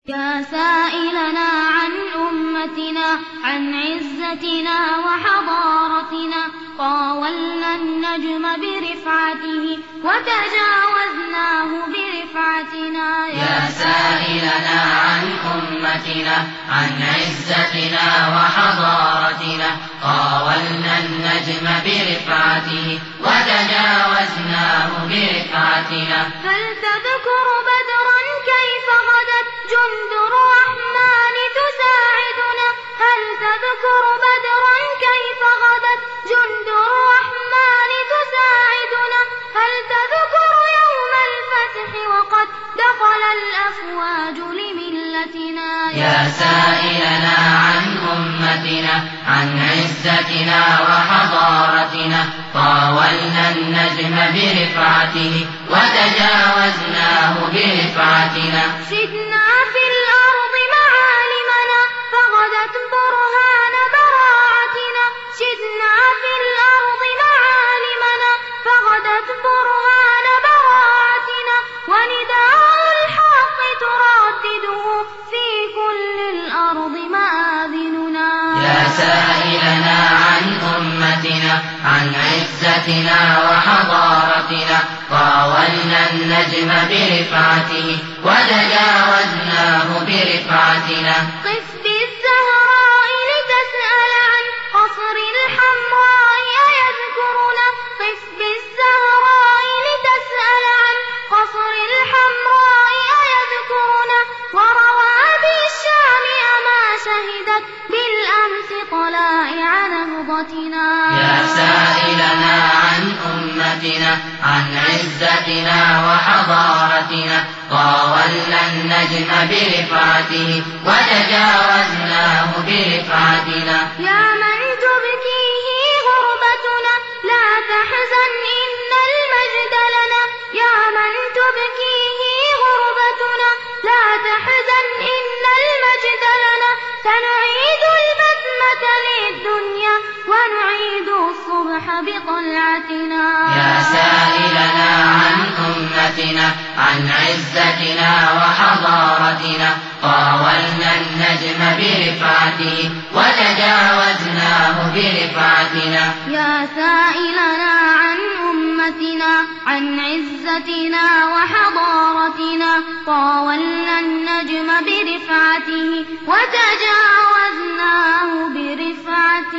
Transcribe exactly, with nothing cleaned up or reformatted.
يا سائلنا عن أمتنا عن عزتنا وحضارتنا طاولنا النجم برفعته وتجاوزناه برفعتنا. يا سائلنا عن أمتنا عن عزتنا وحضارتنا طاولنا النجم برفعته وتجاوزناه برفعتنا. هل تذكر بدرا كيف غدت جند الرحمن تساعدنا؟ هل تذكر بدرا كيف غدت جند الرحمن تساعدنا؟ هل تذكر يوم الفتح وقد دخل الأفواج لملتنا؟ يا سائلنا عن أمتنا عن عزتنا وحضارتنا طاولنا النجم برفعته وتجاوزناه برفعتنا. سدنا في الأرض معالمنا فغدت برهان براعتنا. سدنا في الأرض معالمنا فغدت برهان براعتنا. ونداء الحق تردده في كل الأرض مآذننا. يا سائلنا عن أمتنا عن عزتنا وحضارتنا طاولنا النجم برفعته وتجاوزناه برفعتنا. قف بالزهراء لتسأل عن قصر الحمراء أيذكرنا. قف بالزهراء لتسأل عن قصر الحمراء أيذكرنا. وروابي الشام أما شهدت بالأمس طلائع نهضتنا. يا سائلنا عن أمتنا عن عزتنا وحضارتنا طاولنا النجم برفعته وتجاوزناه برفعتنا. يا من تبكيه غربتنا لا تحزن إن المجد لنا. يا من تبكيه غربتنا لا تحزن إن المجد لنا. سنعيد البسمة للدنيا ونعيد الصبح بطلعتنا. يا سائلنا عن أمتنا عن عزتنا وحضارتنا طاولنا النجم برفعته وتجاوزناه برفعتنا. يا سائلنا عن أمتنا عن عزتنا وحضارتنا طاولنا النجم برفعته وتجاوزناه برفعتنا.